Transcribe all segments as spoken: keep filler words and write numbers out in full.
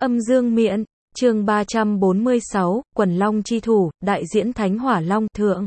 Âm dương miện, chương ba trăm bốn mươi sáu, Quần Long chi thủ, đại diễn Thánh Hỏa Long, thượng.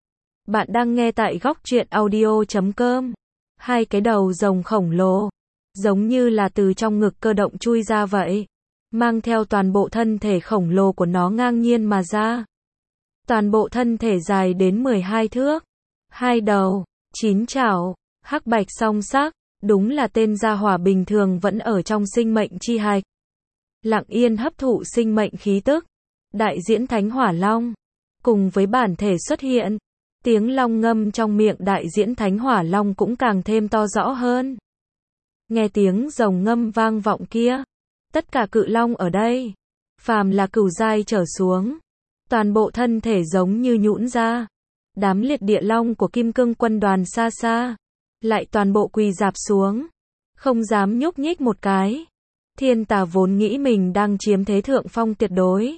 Bạn đang nghe tại góc truyện audio chấm com. Hai cái đầu rồng khổng lồ, giống như là từ trong ngực cơ động chui ra vậy. Mang theo toàn bộ thân thể khổng lồ của nó ngang nhiên mà ra. Toàn bộ thân thể dài đến mười hai thước. Hai đầu, chín chảo, hắc bạch song sắc, đúng là tên gia hỏa bình thường vẫn ở trong sinh mệnh chi hạch. Lặng yên hấp thụ sinh mệnh khí tức. Đại diễn Thánh Hỏa Long, cùng với bản thể xuất hiện, tiếng long ngâm trong miệng đại diễn Thánh Hỏa Long cũng càng thêm to rõ hơn. Nghe tiếng rồng ngâm vang vọng kia, tất cả cự long ở đây, phàm là cửu giai trở xuống, toàn bộ thân thể giống như nhũn ra. Đám liệt địa long của Kim Cương quân đoàn xa xa, lại toàn bộ quỳ rạp xuống, không dám nhúc nhích một cái. Thiên Tà vốn nghĩ mình đang chiếm thế thượng phong tuyệt đối.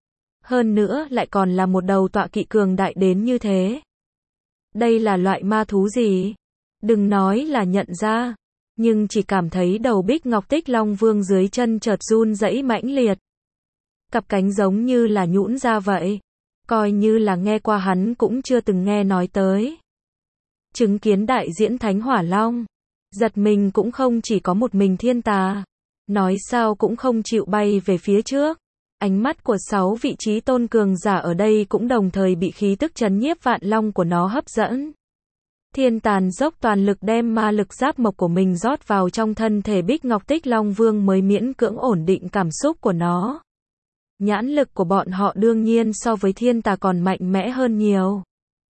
Hơn nữa lại còn là một đầu tọa kỵ cường đại đến như thế. Đây là loại ma thú gì? Đừng nói là nhận ra, nhưng chỉ cảm thấy đầu Bích Ngọc Tích Long Vương dưới chân chợt run rẩy mãnh liệt. Cặp cánh giống như là nhũn ra vậy. Coi như là nghe qua hắn cũng chưa từng nghe nói tới. Chứng kiến đại diễn Thánh Hỏa Long, giật mình cũng không chỉ có một mình Thiên Tà. Nói sao cũng không chịu bay về phía trước. Ánh mắt của sáu vị trí tôn cường giả ở đây cũng đồng thời bị khí tức chấn nhiếp vạn long của nó hấp dẫn. Thiên Tàn dốc toàn lực đem ma lực giáp mộc của mình rót vào trong thân thể Bích Ngọc Tích Long Vương mới miễn cưỡng ổn định cảm xúc của nó. Nhãn lực của bọn họ đương nhiên so với Thiên Tà còn mạnh mẽ hơn nhiều.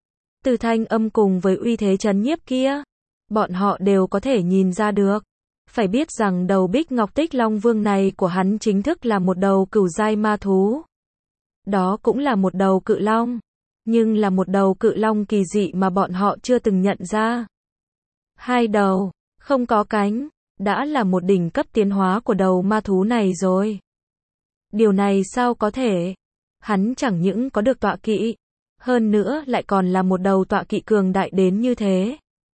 Từ thanh âm cùng với uy thế chấn nhiếp kia, bọn họ đều có thể nhìn ra được. Phải biết rằng đầu Bích Ngọc Tích Long Vương này của hắn chính thức là một đầu cửu giai ma thú. Đó cũng là một đầu cự long, nhưng là một đầu cự long kỳ dị mà bọn họ chưa từng nhận ra. Hai đầu, không có cánh, đã là một đỉnh cấp tiến hóa của đầu ma thú này rồi. Điều này sao có thể? Hắn chẳng những có được tọa kỵ, hơn nữa lại còn là một đầu tọa kỵ cường đại đến như thế.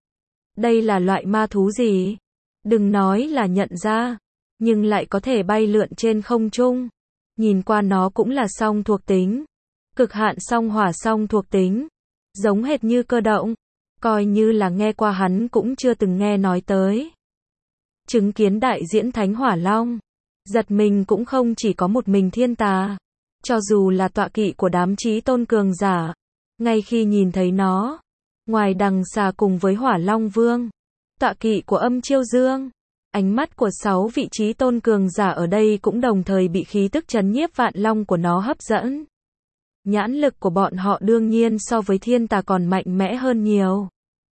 Đây là loại ma thú gì? Đừng nói là nhận ra, nhưng lại có thể bay lượn trên không trung. Nhìn qua nó cũng là song thuộc tính, cực hạn song hỏa song thuộc tính, giống hệt như cơ động, coi như là nghe qua hắn cũng chưa từng nghe nói tới. Chứng kiến đại diễn Thánh Hỏa Long, giật mình cũng không chỉ có một mình Thiên Tà, cho dù là tọa kỵ của đám chí tôn cường giả, ngay khi nhìn thấy nó, ngoài đằng xà cùng với Hỏa Long Vương, tọa kỵ của Âm Chiêu Dương, ánh mắt của sáu vị trí tôn cường giả ở đây cũng đồng thời bị khí tức chấn nhiếp vạn long của nó hấp dẫn. Nhãn lực của bọn họ đương nhiên so với Thiên Tà còn mạnh mẽ hơn nhiều.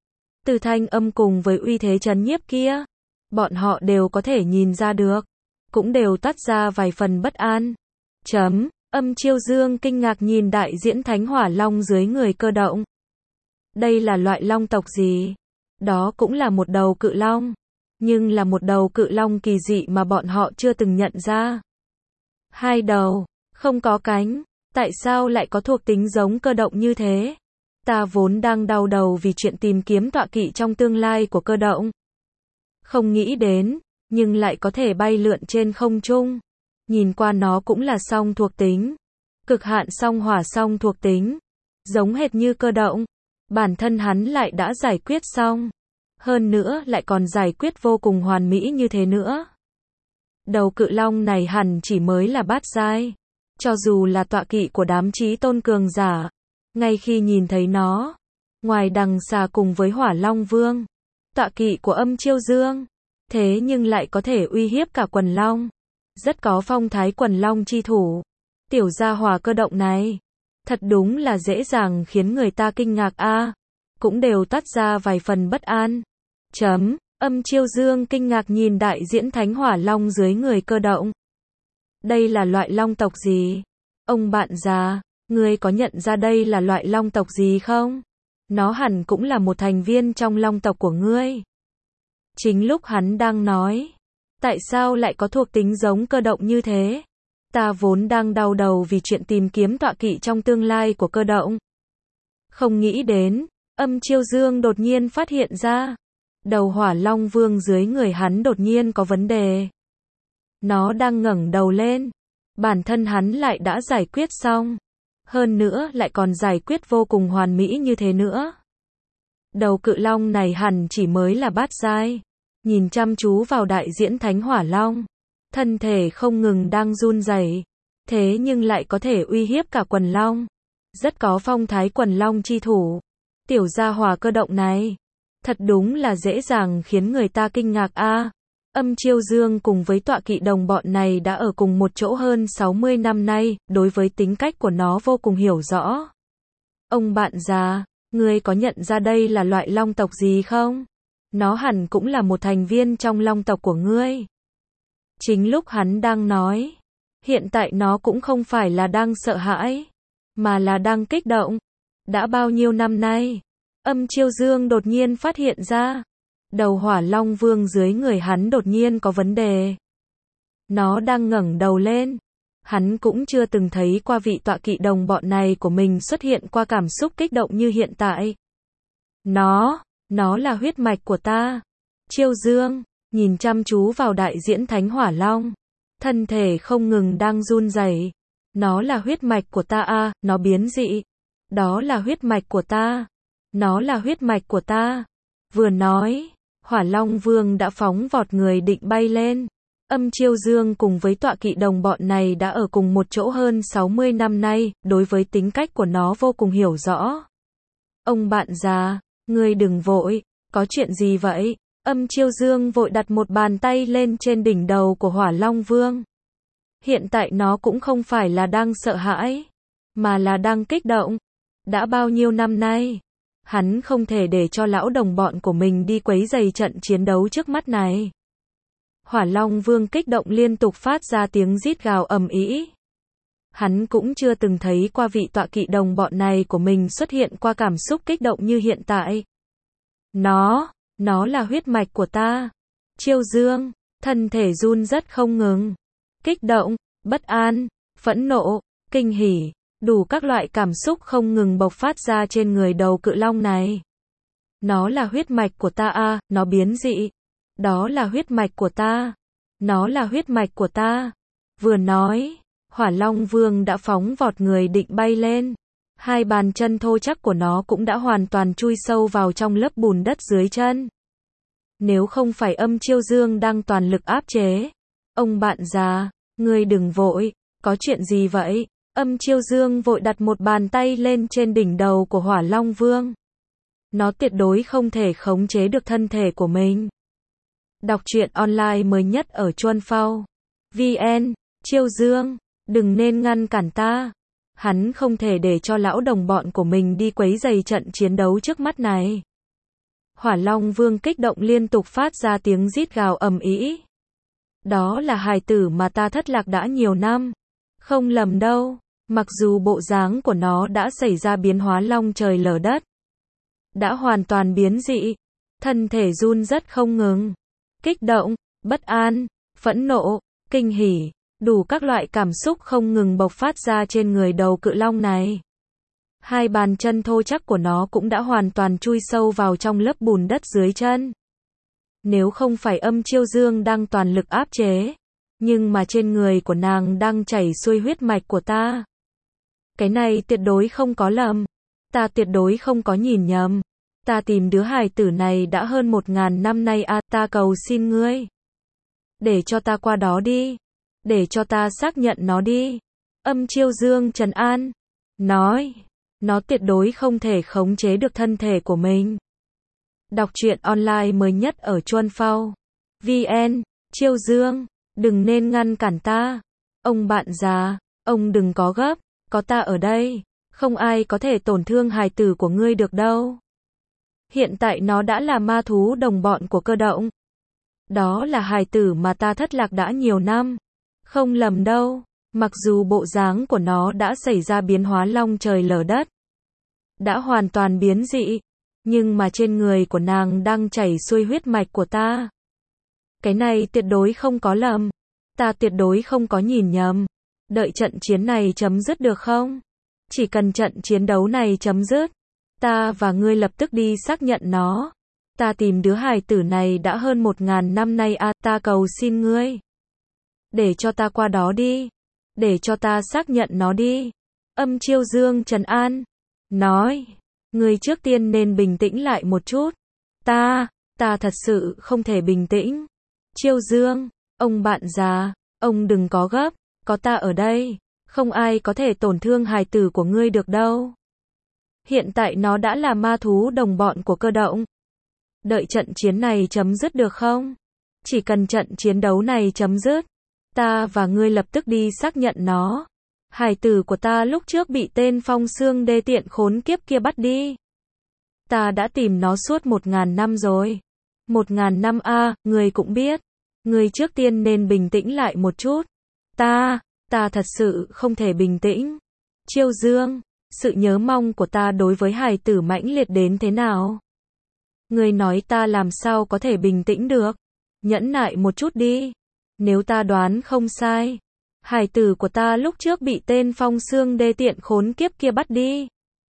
Từ thanh âm cùng với uy thế chấn nhiếp kia, bọn họ đều có thể nhìn ra được, cũng đều toát ra vài phần bất an. Chấm, Âm Chiêu Dương kinh ngạc nhìn đại diễn Thánh Hỏa Long dưới người cơ động. Đây là loại long tộc gì? Đó cũng là một đầu cự long, nhưng là một đầu cự long kỳ dị mà bọn họ chưa từng nhận ra. Hai đầu, không có cánh, tại sao lại có thuộc tính giống cơ động như thế? Ta vốn đang đau đầu vì chuyện tìm kiếm tọa kỵ trong tương lai của cơ động. Không nghĩ đến, nhưng lại có thể bay lượn trên không trung. Nhìn qua nó cũng là song thuộc tính, cực hạn song hỏa song thuộc tính, giống hệt như cơ động. Bản thân hắn lại đã giải quyết xong, hơn nữa lại còn giải quyết vô cùng hoàn mỹ như thế nữa. Đầu cự long này hẳn chỉ mới là bát giai, cho dù là tọa kỵ của đám chí tôn cường giả, ngay khi nhìn thấy nó, ngoài đằng xà cùng với Hỏa Long Vương, tọa kỵ của Âm Chiêu Dương, thế nhưng lại có thể uy hiếp cả quần long, rất có phong thái quần long chi thủ. Tiểu gia hỏa cơ động này, thật đúng là dễ dàng khiến người ta kinh ngạc a, à, cũng đều toát ra vài phần bất an. Chấm, Âm Chiêu Dương kinh ngạc nhìn đại diễn Thánh Hỏa Long dưới người cơ động. Đây là loại long tộc gì? Ông bạn già, ngươi có nhận ra đây là loại long tộc gì không? Nó hẳn cũng là một thành viên trong long tộc của ngươi. Chính lúc hắn đang nói, tại sao lại có thuộc tính giống cơ động như thế? Ta vốn đang đau đầu vì chuyện tìm kiếm tọa kỵ trong tương lai của cơ động. Không nghĩ đến, Âm Chiêu Dương đột nhiên phát hiện ra, đầu Hỏa Long Vương dưới người hắn đột nhiên có vấn đề. Nó đang ngẩng đầu lên. Bản thân hắn lại đã giải quyết xong. Hơn nữa lại còn giải quyết vô cùng hoàn mỹ như thế nữa. Đầu cự long này hẳn chỉ mới là bát giai. Nhìn chăm chú vào đại diễn Thánh Hỏa Long. Thân thể không ngừng đang run rẩy. Thế nhưng lại có thể uy hiếp cả quần long. Rất có phong thái quần long chi thủ. Tiểu gia hỏa cơ động này. Thật đúng là dễ dàng khiến người ta kinh ngạc a. À, Âm Chiêu Dương cùng với tọa kỵ đồng bọn này đã ở cùng một chỗ hơn sáu mươi năm nay, đối với tính cách của nó vô cùng hiểu rõ. Ông bạn già, ngươi có nhận ra đây là loại long tộc gì không? Nó hẳn cũng là một thành viên trong long tộc của ngươi. Chính lúc hắn đang nói, hiện tại nó cũng không phải là đang sợ hãi, mà là đang kích động. Đã bao nhiêu năm nay, Âm Chiêu Dương đột nhiên phát hiện ra, đầu Hỏa Long Vương dưới người hắn đột nhiên có vấn đề. Nó đang ngẩng đầu lên. Hắn cũng chưa từng thấy qua vị tọa kỵ đồng bọn này của mình xuất hiện qua cảm xúc kích động như hiện tại. Nó, nó là huyết mạch của ta. Chiêu Dương, nhìn chăm chú vào đại diễn Thánh Hỏa Long. Thân thể không ngừng đang run rẩy. Nó là huyết mạch của ta a, à, nó biến dị. Đó là huyết mạch của ta. Nó là huyết mạch của ta. Vừa nói, Hỏa Long Vương đã phóng vọt người định bay lên. Âm Chiêu Dương cùng với tọa kỵ đồng bọn này đã ở cùng một chỗ hơn sáu mươi năm nay, đối với tính cách của nó vô cùng hiểu rõ. Ông bạn già, ngươi đừng vội, có chuyện gì vậy? Âm Chiêu Dương vội đặt một bàn tay lên trên đỉnh đầu của Hỏa Long Vương. Hiện tại nó cũng không phải là đang sợ hãi, mà là đang kích động. Đã bao nhiêu năm nay, hắn không thể để cho lão đồng bọn của mình đi quấy rầy trận chiến đấu trước mắt này. Hỏa Long Vương kích động liên tục phát ra tiếng rít gào ầm ĩ. Hắn cũng chưa từng thấy qua vị tọa kỵ đồng bọn này của mình xuất hiện qua cảm xúc kích động như hiện tại. Nó, nó là huyết mạch của ta. Chiêu Dương, thân thể run rất không ngừng. Kích động, bất an, phẫn nộ, kinh hỉ, đủ các loại cảm xúc không ngừng bộc phát ra trên người đầu cự long này. Nó là huyết mạch của ta a, à, nó biến dị. Đó là huyết mạch của ta. Nó là huyết mạch của ta. Vừa nói, Hỏa Long Vương đã phóng vọt người định bay lên. Hai bàn chân thô chắc của nó cũng đã hoàn toàn chui sâu vào trong lớp bùn đất dưới chân. Nếu không phải Âm Chiêu Dương đang toàn lực áp chế. Ông bạn già, ngươi đừng vội, có chuyện gì vậy? Âm Chiêu Dương vội đặt một bàn tay lên trên đỉnh đầu của Hỏa Long Vương. Nó tuyệt đối không thể khống chế được thân thể của mình. Đọc truyện online mới nhất ở Chuan Phao. vê en, Chiêu Dương, đừng nên ngăn cản ta. Hắn không thể để cho lão đồng bọn của mình đi quấy rầy trận chiến đấu trước mắt này. Hỏa Long Vương kích động liên tục phát ra tiếng rít gào ầm ĩ. Đó là hài tử mà ta thất lạc đã nhiều năm. Không lầm đâu, mặc dù bộ dáng của nó đã xảy ra biến hóa long trời lở đất. Đã hoàn toàn biến dị. Thân thể run rất không ngừng. Kích động, bất an, phẫn nộ, kinh hỉ, đủ các loại cảm xúc không ngừng bộc phát ra trên người đầu cự long này. Hai bàn chân thô chắc của nó cũng đã hoàn toàn chui sâu vào trong lớp bùn đất dưới chân. Nếu không phải Âm Chiêu Dương đang toàn lực áp chế, nhưng mà trên người của nàng đang chảy xuôi huyết mạch của ta. Cái này tuyệt đối không có lầm. Ta tuyệt đối không có nhìn nhầm. Ta tìm đứa hài tử này đã hơn một ngàn năm nay a, à, ta cầu xin ngươi. Để cho ta qua đó đi. Để cho ta xác nhận nó đi. Âm Chiêu Dương trấn an. Nói. Nó tuyệt đối không thể khống chế được thân thể của mình. Đọc truyện online mới nhất ở Chuan Phao. vê en, Chiêu Dương, đừng nên ngăn cản ta. Ông bạn già, ông đừng có gấp, có ta ở đây. Không ai có thể tổn thương hài tử của ngươi được đâu. Hiện tại nó đã là ma thú đồng bọn của cơ động. Đó là hài tử mà ta thất lạc đã nhiều năm. Không lầm đâu, mặc dù bộ dáng của nó đã xảy ra biến hóa long trời lở đất. Đã hoàn toàn biến dị, nhưng mà trên người của nàng đang chảy xuôi huyết mạch của ta. Cái này tuyệt đối không có lầm. Ta tuyệt đối không có nhìn nhầm. Đợi trận chiến này chấm dứt được không? Chỉ cần trận chiến đấu này chấm dứt, ta và ngươi lập tức đi xác nhận nó. Ta tìm đứa hài tử này đã hơn một ngàn năm nay a, à, ta cầu xin ngươi. Để cho ta qua đó đi. Để cho ta xác nhận nó đi. Âm Chiêu Dương trấn an. Nói. Ngươi trước tiên nên bình tĩnh lại một chút. Ta, ta thật sự không thể bình tĩnh. Chiêu Dương, ông bạn già, ông đừng có gấp, có ta ở đây, không ai có thể tổn thương hài tử của ngươi được đâu. Hiện tại nó đã là ma thú đồng bọn của Cơ Động. Đợi trận chiến này chấm dứt được không? Chỉ cần trận chiến đấu này chấm dứt, ta và ngươi lập tức đi xác nhận nó. Hài tử của ta lúc trước bị tên Phong Xương đê tiện khốn kiếp kia bắt đi. Ta đã tìm nó suốt một ngàn năm rồi. Một ngàn năm a, à, ngươi cũng biết. Ngươi trước tiên nên bình tĩnh lại một chút. Ta, ta thật sự không thể bình tĩnh. Chiêu Dương, sự nhớ mong của ta đối với hài tử mãnh liệt đến thế nào? Ngươi nói ta làm sao có thể bình tĩnh được? Nhẫn nại một chút đi. Nếu ta đoán không sai, hài tử của ta lúc trước bị tên Phong Xương đê tiện khốn kiếp kia bắt đi.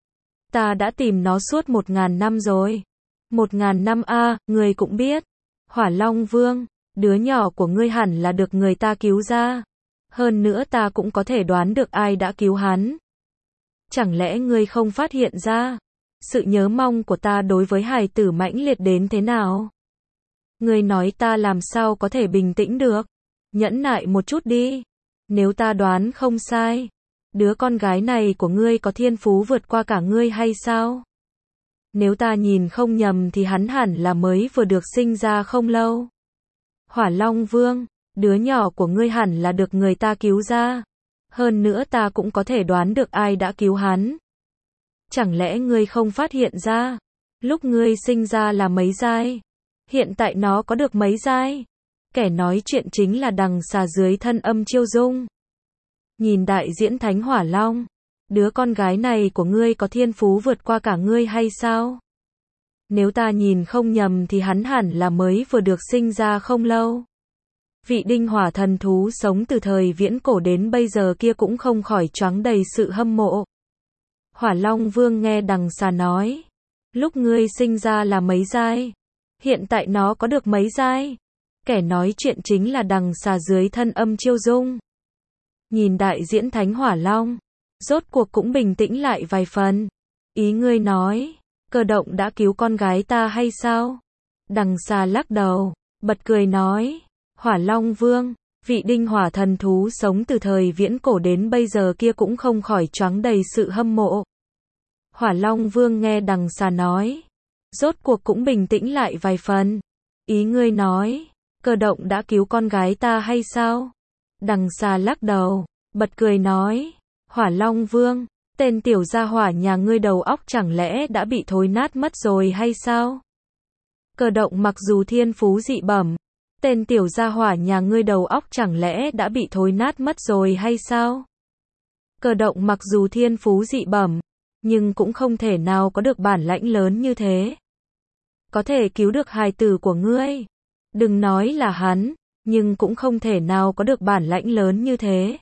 Ta đã tìm nó suốt một ngàn năm rồi. Một ngàn năm a, à, ngươi cũng biết. Hỏa Long Vương, đứa nhỏ của ngươi hẳn là được người ta cứu ra. Hơn nữa ta cũng có thể đoán được ai đã cứu hắn. Chẳng lẽ ngươi không phát hiện ra sự nhớ mong của ta đối với hài tử mãnh liệt đến thế nào? Ngươi nói ta làm sao có thể bình tĩnh được? Nhẫn nại một chút đi. Nếu ta đoán không sai, đứa con gái này của ngươi có thiên phú vượt qua cả ngươi hay sao? Nếu ta nhìn không nhầm thì hắn hẳn là mới vừa được sinh ra không lâu. Hỏa Long Vương, đứa nhỏ của ngươi hẳn là được người ta cứu ra. Hơn nữa ta cũng có thể đoán được ai đã cứu hắn. Chẳng lẽ ngươi không phát hiện ra, lúc ngươi sinh ra là mấy giai? Hiện tại nó có được mấy giai? Kẻ nói chuyện chính là đằng xà dưới thân Âm Chiêu Dung. Nhìn đại diễn Thánh Hỏa Long, đứa con gái này của ngươi có thiên phú vượt qua cả ngươi hay sao? Nếu ta nhìn không nhầm thì hắn hẳn là mới vừa được sinh ra không lâu. Vị đinh hỏa thần thú sống từ thời viễn cổ đến bây giờ kia cũng không khỏi choáng đầy sự hâm mộ. Hỏa Long Vương nghe đằng xà nói, lúc ngươi sinh ra là mấy giai? Hiện tại nó có được mấy giai? Kẻ nói chuyện chính là đằng xà dưới thân Âm Chiêu Dung. Nhìn đại diễn Thánh Hỏa Long, rốt cuộc cũng bình tĩnh lại vài phần. Ý ngươi nói, Cơ Động đã cứu con gái ta hay sao? Đằng xà lắc đầu, bật cười nói, Hỏa Long Vương, vị đinh hỏa thần thú sống từ thời viễn cổ đến bây giờ kia cũng không khỏi choáng đầy sự hâm mộ. Hỏa Long Vương nghe đằng xà nói, rốt cuộc cũng bình tĩnh lại vài phần. Ý ngươi nói, Cơ Động đã cứu con gái ta hay sao? Đằng xà lắc đầu, bật cười nói, Hỏa Long Vương, tên tiểu gia hỏa nhà ngươi đầu óc chẳng lẽ đã bị thối nát mất rồi hay sao? Cơ Động mặc dù thiên phú dị bẩm, tên tiểu gia hỏa nhà ngươi đầu óc chẳng lẽ đã bị thối nát mất rồi hay sao? Cơ Động mặc dù thiên phú dị bẩm, nhưng cũng không thể nào có được bản lãnh lớn như thế. Có thể cứu được hài tử của ngươi. Đừng nói là hắn, nhưng cũng không thể nào có được bản lãnh lớn như thế.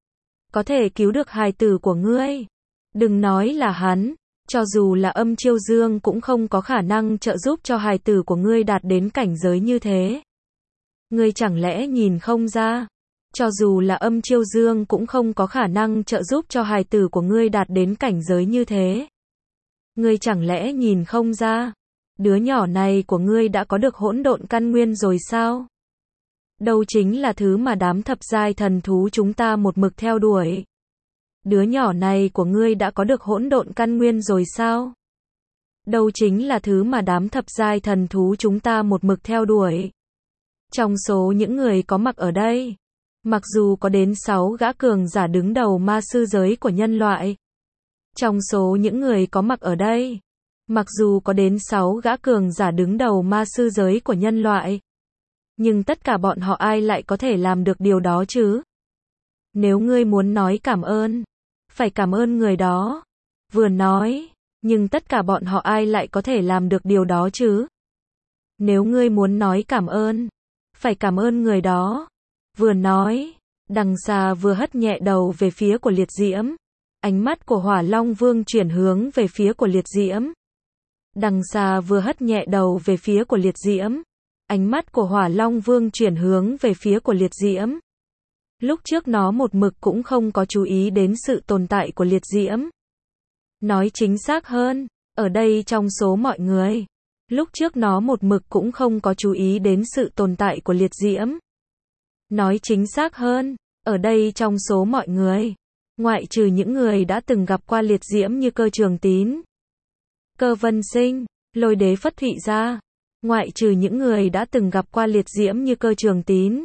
Có thể cứu được hài tử của ngươi. Đừng nói là hắn, cho dù là Âm Chiêu Dương cũng không có khả năng trợ giúp cho hài tử của ngươi đạt đến cảnh giới như thế. Ngươi chẳng lẽ nhìn không ra? Cho dù là Âm Chiêu Dương cũng không có khả năng trợ giúp cho hài tử của ngươi đạt đến cảnh giới như thế. Ngươi chẳng lẽ nhìn không ra? Đứa nhỏ này của ngươi đã có được hỗn độn căn nguyên rồi sao? Đâu chính là thứ mà đám thập giai thần thú chúng ta một mực theo đuổi. Đứa nhỏ này của ngươi đã có được hỗn độn căn nguyên rồi sao? Đâu chính là thứ mà đám thập giai thần thú chúng ta một mực theo đuổi. Trong số những người có mặt ở đây, mặc dù có đến sáu gã cường giả đứng đầu ma sư giới của nhân loại. Trong số những người có mặt ở đây, mặc dù có đến sáu gã cường giả đứng đầu ma sư giới của nhân loại, nhưng tất cả bọn họ ai lại có thể làm được điều đó chứ? Nếu ngươi muốn nói cảm ơn, phải cảm ơn người đó. Vừa nói, nhưng tất cả bọn họ ai lại có thể làm được điều đó chứ? Nếu ngươi muốn nói cảm ơn, phải cảm ơn người đó. Vừa nói, đằng xà vừa hất nhẹ đầu về phía của liệt diễm. Ánh mắt của Hỏa Long Vương chuyển hướng về phía của liệt diễm. Đằng xà vừa hất nhẹ đầu về phía của liệt diễm. Ánh mắt của Hỏa Long Vương chuyển hướng về phía của liệt diễm. Lúc trước nó một mực cũng không có chú ý đến sự tồn tại của liệt diễm. Nói chính xác hơn, ở đây trong số mọi người, lúc trước nó một mực cũng không có chú ý đến sự tồn tại của liệt diễm. Nói chính xác hơn, ở đây trong số mọi người, ngoại trừ những người đã từng gặp qua liệt diễm như Cơ Trường Tín, Cơ Vân Sinh, Lôi Đế Phất Thụy ra, ngoại trừ những người đã từng gặp qua liệt diễm như Cơ Trường Tín,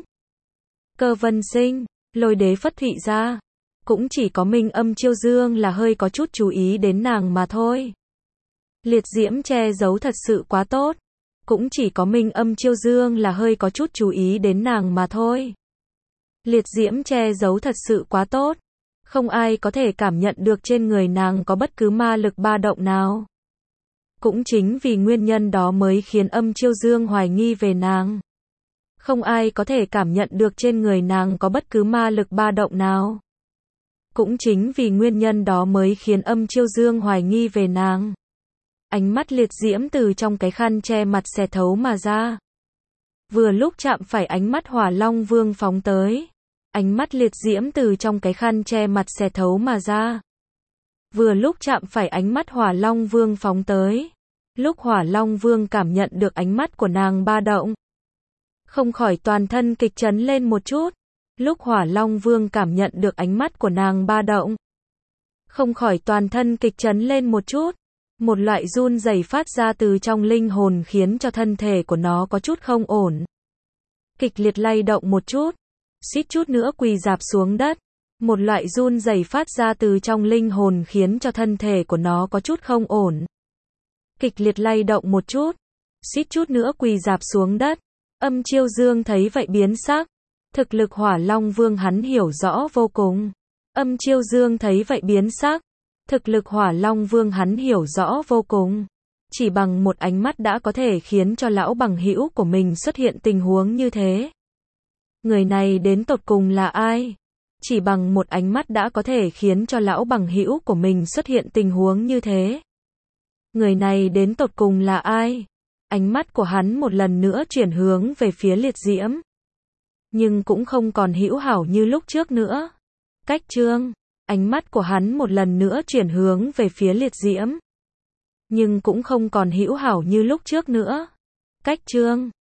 Cơ Vân Sinh, Lôi Đế Phất Thụy ra, cũng chỉ có Minh Âm Chiêu Dương là hơi có chút chú ý đến nàng mà thôi. Liệt diễm che giấu thật sự quá tốt, cũng chỉ có Minh Âm Chiêu Dương là hơi có chút chú ý đến nàng mà thôi. Liệt diễm che giấu thật sự quá tốt, không ai có thể cảm nhận được trên người nàng có bất cứ ma lực ba động nào. Cũng chính vì nguyên nhân đó mới khiến Âm Chiêu Dương hoài nghi về nàng. Không ai có thể cảm nhận được trên người nàng có bất cứ ma lực ba động nào. Cũng chính vì nguyên nhân đó mới khiến Âm Chiêu Dương hoài nghi về nàng. Ánh mắt liệt diễm từ trong cái khăn che mặt xẻ thấu mà ra. Vừa lúc chạm phải ánh mắt Hỏa Long Vương phóng tới. Ánh mắt liệt diễm từ trong cái khăn che mặt xẻ thấu mà ra. Vừa lúc chạm phải ánh mắt Hỏa Long Vương phóng tới. Lúc Hỏa Long Vương cảm nhận được ánh mắt của nàng ba động, không khỏi toàn thân kịch chấn lên một chút. Lúc Hỏa Long Vương cảm nhận được ánh mắt của nàng ba động, không khỏi toàn thân kịch chấn lên một chút. Một loại run rẩy phát ra từ trong linh hồn khiến cho thân thể của nó có chút không ổn. Kịch liệt lay động một chút, suýt chút nữa quỳ rạp xuống đất. Một loại run rẩy phát ra từ trong linh hồn khiến cho thân thể của nó có chút không ổn. Kịch liệt lay động một chút, suýt chút nữa quỳ rạp xuống đất. Âm Chiêu Dương thấy vậy biến sắc. Thực lực Hỏa Long Vương hắn hiểu rõ vô cùng. Âm Chiêu Dương thấy vậy biến sắc. Thực lực Hỏa Long Vương hắn hiểu rõ vô cùng. Chỉ bằng một ánh mắt đã có thể khiến cho lão bằng hữu của mình xuất hiện tình huống như thế. Người này đến tột cùng là ai? Chỉ bằng một ánh mắt đã có thể khiến cho lão bằng hữu của mình xuất hiện tình huống như thế. Người này đến tột cùng là ai? Ánh mắt của hắn một lần nữa chuyển hướng về phía liệt diễm. Nhưng cũng không còn hữu hảo như lúc trước nữa. Cách Trương. Ánh mắt của hắn một lần nữa chuyển hướng về phía liệt diễm. Nhưng cũng không còn hữu hảo như lúc trước nữa. Cách Trương.